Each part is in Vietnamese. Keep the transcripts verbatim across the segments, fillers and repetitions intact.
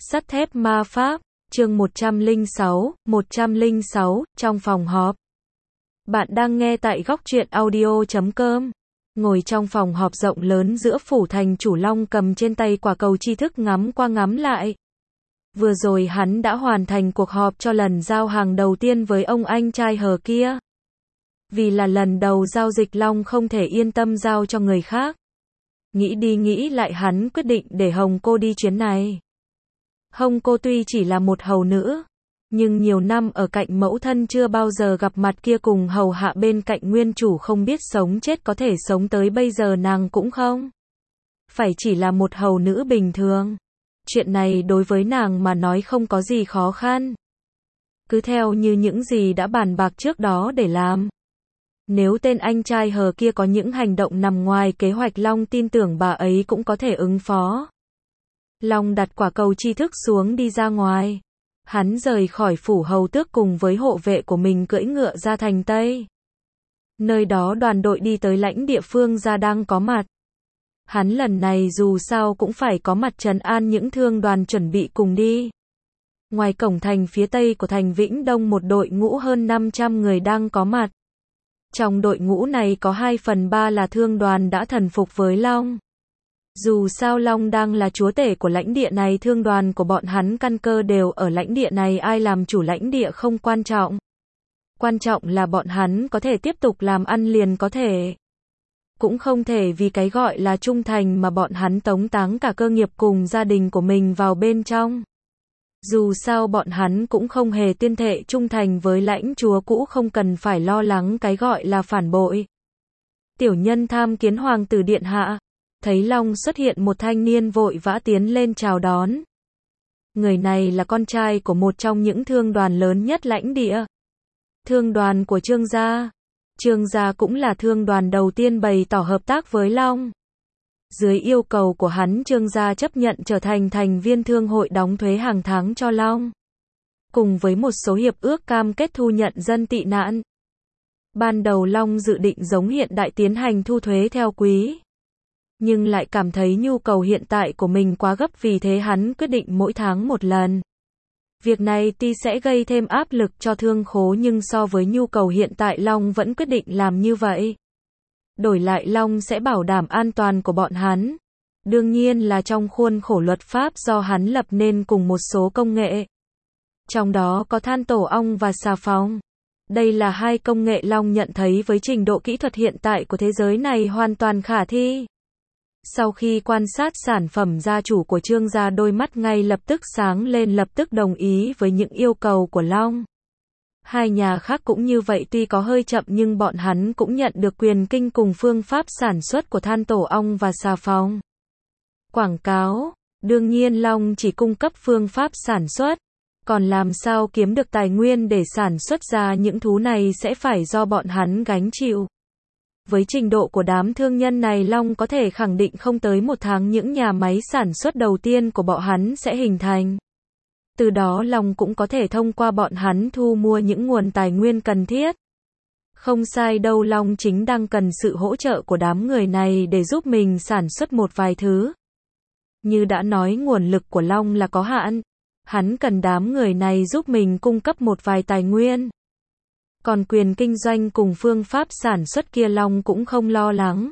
Sắt thép ma pháp, chương một trăm lẻ sáu, một trăm lẻ sáu, trong phòng họp. Bạn đang nghe tại góc truyện audio chấm com. Ngồi trong phòng họp rộng lớn giữa phủ thành chủ, Long cầm trên tay quả cầu tri thức ngắm qua ngắm lại. Vừa rồi hắn đã hoàn thành cuộc họp cho lần giao hàng đầu tiên với ông anh trai hờ kia. Vì là lần đầu giao dịch, Long không thể yên tâm giao cho người khác. Nghĩ đi nghĩ lại, hắn quyết định để Hồng cô đi chuyến này. Hồng cô tuy chỉ là một hầu nữ, nhưng nhiều năm ở cạnh mẫu thân chưa bao giờ gặp mặt kia, cùng hầu hạ bên cạnh nguyên chủ không biết sống chết, có thể sống tới bây giờ nàng cũng không phải chỉ là một hầu nữ bình thường. Chuyện này đối với nàng mà nói không có gì khó khăn. Cứ theo như những gì đã bàn bạc trước đó để làm. Nếu tên anh trai hờ kia có những hành động nằm ngoài kế hoạch, Long tin tưởng bà ấy cũng có thể ứng phó. Long đặt quả cầu tri thức xuống đi ra ngoài. Hắn rời khỏi phủ hầu tước cùng với hộ vệ của mình, cưỡi ngựa ra thành Tây. Nơi đó đoàn đội đi tới lãnh địa Phương gia đang có mặt. Hắn lần này dù sao cũng phải có mặt trấn an những thương đoàn chuẩn bị cùng đi. Ngoài cổng thành phía tây của thành Vĩnh Đông, một đội ngũ hơn năm trăm người đang có mặt. Trong đội ngũ này có hai phần ba là thương đoàn đã thần phục với Long. Dù sao Long đang là chúa tể của lãnh địa này, thương đoàn của bọn hắn căn cơ đều ở lãnh địa này, ai làm chủ lãnh địa không quan trọng. Quan trọng là bọn hắn có thể tiếp tục làm ăn liền có thể. Cũng không thể vì cái gọi là trung thành mà bọn hắn tống táng cả cơ nghiệp cùng gia đình của mình vào bên trong. Dù sao bọn hắn cũng không hề tuyên thệ trung thành với lãnh chúa cũ, không cần phải lo lắng cái gọi là phản bội. Tiểu nhân tham kiến hoàng tử điện hạ. Thấy Long xuất hiện, một thanh niên vội vã tiến lên chào đón. Người này là con trai của một trong những thương đoàn lớn nhất lãnh địa. Thương đoàn của Trương gia. Trương gia cũng là thương đoàn đầu tiên bày tỏ hợp tác với Long. Dưới yêu cầu của hắn, Trương gia chấp nhận trở thành thành viên thương hội, đóng thuế hàng tháng cho Long. Cùng với một số hiệp ước cam kết thu nhận dân tị nạn. Ban đầu Long dự định giống hiện đại tiến hành thu thuế theo quý. Nhưng lại cảm thấy nhu cầu hiện tại của mình quá gấp, vì thế hắn quyết định mỗi tháng một lần. Việc này tuy sẽ gây thêm áp lực cho thương khố, nhưng so với nhu cầu hiện tại, Long vẫn quyết định làm như vậy. Đổi lại Long sẽ bảo đảm an toàn của bọn hắn. Đương nhiên là trong khuôn khổ luật pháp do hắn lập nên cùng một số công nghệ. Trong đó có than tổ ong và xà phòng. Đây là hai công nghệ Long nhận thấy với trình độ kỹ thuật hiện tại của thế giới này hoàn toàn khả thi. Sau khi quan sát sản phẩm, gia chủ của Trương gia đôi mắt ngay lập tức sáng lên, lập tức đồng ý với những yêu cầu của Long. Hai nhà khác cũng như vậy, tuy có hơi chậm nhưng bọn hắn cũng nhận được quyền kinh cùng phương pháp sản xuất của than tổ ong và xà phòng. Quảng cáo, đương nhiên Long chỉ cung cấp phương pháp sản xuất, còn làm sao kiếm được tài nguyên để sản xuất ra những thứ này sẽ phải do bọn hắn gánh chịu. Với trình độ của đám thương nhân này, Long có thể khẳng định không tới một tháng những nhà máy sản xuất đầu tiên của bọn hắn sẽ hình thành. Từ đó Long cũng có thể thông qua bọn hắn thu mua những nguồn tài nguyên cần thiết. Không sai đâu, Long chính đang cần sự hỗ trợ của đám người này để giúp mình sản xuất một vài thứ. Như đã nói, nguồn lực của Long là có hạn. Hắn cần đám người này giúp mình cung cấp một vài tài nguyên. Còn quyền kinh doanh cùng phương pháp sản xuất kia, Long cũng không lo lắng.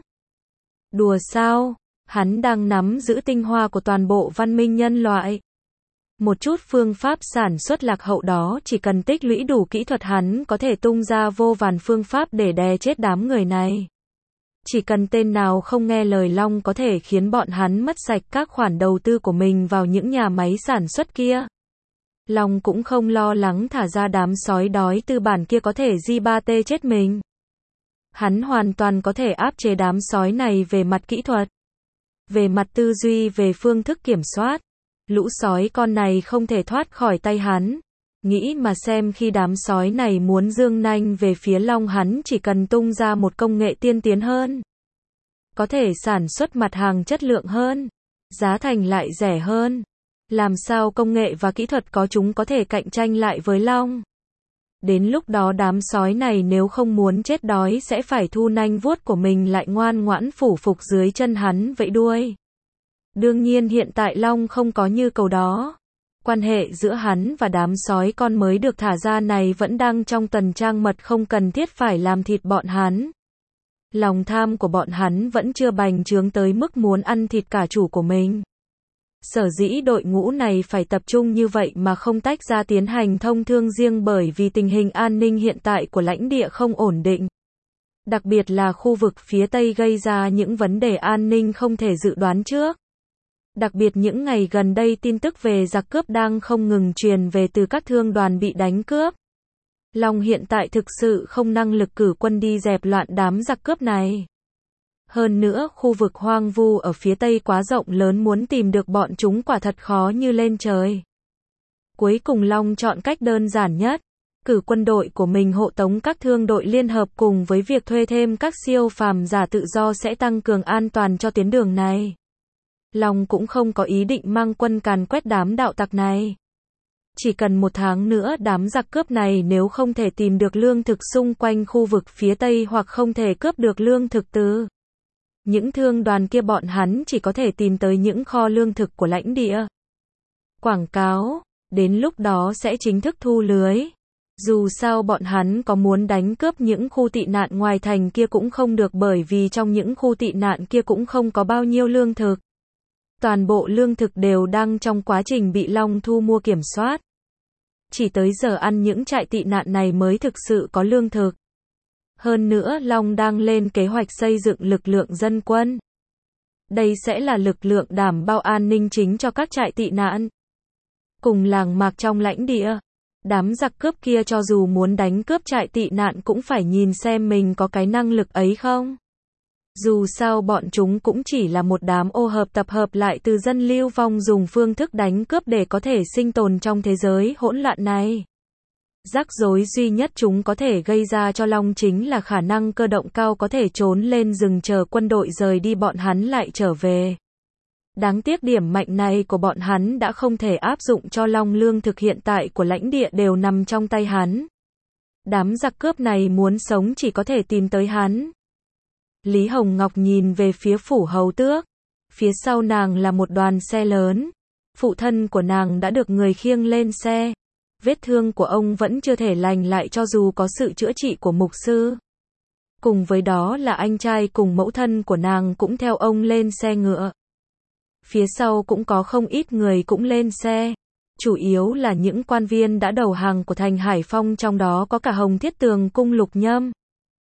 Đùa sao? Hắn đang nắm giữ tinh hoa của toàn bộ văn minh nhân loại. Một chút phương pháp sản xuất lạc hậu đó, chỉ cần tích lũy đủ kỹ thuật, hắn có thể tung ra vô vàn phương pháp để đè chết đám người này. Chỉ cần tên nào không nghe lời, Long có thể khiến bọn hắn mất sạch các khoản đầu tư của mình vào những nhà máy sản xuất kia. Long cũng không lo lắng thả ra đám sói đói tư bản kia có thể di ba tê chết mình. Hắn hoàn toàn có thể áp chế đám sói này về mặt kỹ thuật, về mặt tư duy, về phương thức kiểm soát. Lũ sói con này không thể thoát khỏi tay hắn. Nghĩ mà xem, khi đám sói này muốn giương nanh về phía Long, hắn chỉ cần tung ra một công nghệ tiên tiến hơn. Có thể sản xuất mặt hàng chất lượng hơn, giá thành lại rẻ hơn. Làm sao công nghệ và kỹ thuật có chúng có thể cạnh tranh lại với Long. Đến lúc đó đám sói này nếu không muốn chết đói sẽ phải thu nanh vuốt của mình lại ngoan ngoãn phủ phục dưới chân hắn vẫy đuôi. Đương nhiên hiện tại Long không có như cầu đó. Quan hệ giữa hắn và đám sói con mới được thả ra này vẫn đang trong tần trang mật, không cần thiết phải làm thịt bọn hắn. Lòng tham của bọn hắn vẫn chưa bành trướng tới mức muốn ăn thịt cả chủ của mình. Sở dĩ đội ngũ này phải tập trung như vậy mà không tách ra tiến hành thông thương riêng bởi vì tình hình an ninh hiện tại của lãnh địa không ổn định. Đặc biệt là khu vực phía Tây gây ra những vấn đề an ninh không thể dự đoán trước. Đặc biệt những ngày gần đây tin tức về giặc cướp đang không ngừng truyền về từ các thương đoàn bị đánh cướp. Long hiện tại thực sự không năng lực cử quân đi dẹp loạn đám giặc cướp này. Hơn nữa, khu vực hoang vu ở phía Tây quá rộng lớn, muốn tìm được bọn chúng quả thật khó như lên trời. Cuối cùng Long chọn cách đơn giản nhất, cử quân đội của mình hộ tống các thương đội liên hợp, cùng với việc thuê thêm các siêu phàm giả tự do sẽ tăng cường an toàn cho tuyến đường này. Long cũng không có ý định mang quân càn quét đám đạo tặc này. Chỉ cần một tháng nữa đám giặc cướp này nếu không thể tìm được lương thực xung quanh khu vực phía Tây hoặc không thể cướp được lương thực từ những thương đoàn kia, bọn hắn chỉ có thể tìm tới những kho lương thực của lãnh địa. Quảng cáo, đến lúc đó sẽ chính thức thu lưới. Dù sao bọn hắn có muốn đánh cướp những khu tị nạn ngoài thành kia cũng không được, bởi vì trong những khu tị nạn kia cũng không có bao nhiêu lương thực. Toàn bộ lương thực đều đang trong quá trình bị Long thu mua kiểm soát. Chỉ tới giờ ăn những trại tị nạn này mới thực sự có lương thực. Hơn nữa Long đang lên kế hoạch xây dựng lực lượng dân quân. Đây sẽ là lực lượng đảm bảo an ninh chính cho các trại tị nạn. Cùng làng mạc trong lãnh địa. Đám giặc cướp kia cho dù muốn đánh cướp trại tị nạn cũng phải nhìn xem mình có cái năng lực ấy không. Dù sao bọn chúng cũng chỉ là một đám ô hợp tập hợp lại từ dân lưu vong, dùng phương thức đánh cướp để có thể sinh tồn trong thế giới hỗn loạn này. Rắc rối duy nhất chúng có thể gây ra cho Long chính là khả năng cơ động cao, có thể trốn lên rừng chờ quân đội rời đi bọn hắn lại trở về. Đáng tiếc điểm mạnh này của bọn hắn đã không thể áp dụng cho Long, lương thực hiện tại của lãnh địa đều nằm trong tay hắn. Đám giặc cướp này muốn sống chỉ có thể tìm tới hắn. Lý Hồng Ngọc nhìn về phía phủ hầu tước. Phía sau nàng là một đoàn xe lớn. Phụ thân của nàng đã được người khiêng lên xe. Vết thương của ông vẫn chưa thể lành lại cho dù có sự chữa trị của mục sư. Cùng với đó là anh trai cùng mẫu thân của nàng cũng theo ông lên xe ngựa. Phía sau cũng có không ít người cũng lên xe. Chủ yếu là những quan viên đã đầu hàng của thành Hải Phong, trong đó có cả Hồng Thiết Tường cung Lục Nhâm.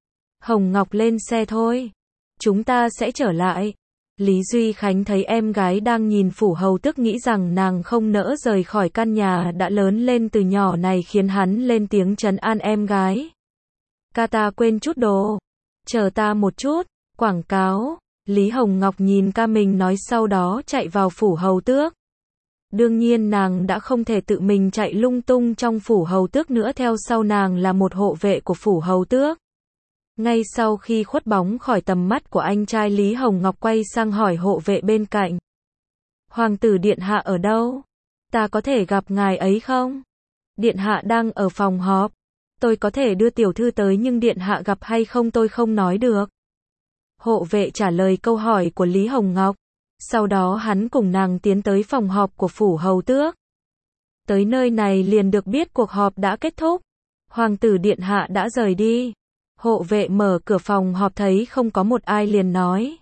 Hồng Ngọc lên xe thôi. Chúng ta sẽ trở lại. Lý Duy Khánh thấy em gái đang nhìn phủ hầu tước, nghĩ rằng nàng không nỡ rời khỏi căn nhà đã lớn lên từ nhỏ này, khiến hắn lên tiếng trấn an em gái. Ca ta quên chút đồ. Chờ ta một chút. Quảng cáo. Lý Hồng Ngọc nhìn ca mình nói, sau đó chạy vào phủ hầu tước. Đương nhiên nàng đã không thể tự mình chạy lung tung trong phủ hầu tước nữa, theo sau nàng là một hộ vệ của phủ hầu tước. Ngay sau khi khuất bóng khỏi tầm mắt của anh trai, Lý Hồng Ngọc quay sang hỏi hộ vệ bên cạnh. Hoàng tử điện hạ ở đâu? Ta có thể gặp ngài ấy không? Điện hạ đang ở phòng họp. Tôi có thể đưa tiểu thư tới, nhưng điện hạ gặp hay không tôi không nói được. Hộ vệ trả lời câu hỏi của Lý Hồng Ngọc. Sau đó hắn cùng nàng tiến tới phòng họp của phủ hầu tước. Tới nơi này liền được biết cuộc họp đã kết thúc. Hoàng tử điện hạ đã rời đi. Hộ vệ mở cửa phòng họp thấy không có một ai liền nói.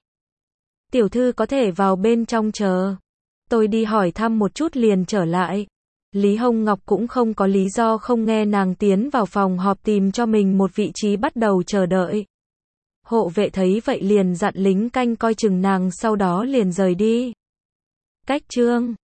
Tiểu thư có thể vào bên trong chờ. Tôi đi hỏi thăm một chút liền trở lại. Lý Hồng Ngọc cũng không có lý do không nghe nàng tiến vào phòng họp tìm cho mình một vị trí bắt đầu chờ đợi. Hộ vệ thấy vậy liền dặn lính canh coi chừng nàng, sau đó liền rời đi. Cách chương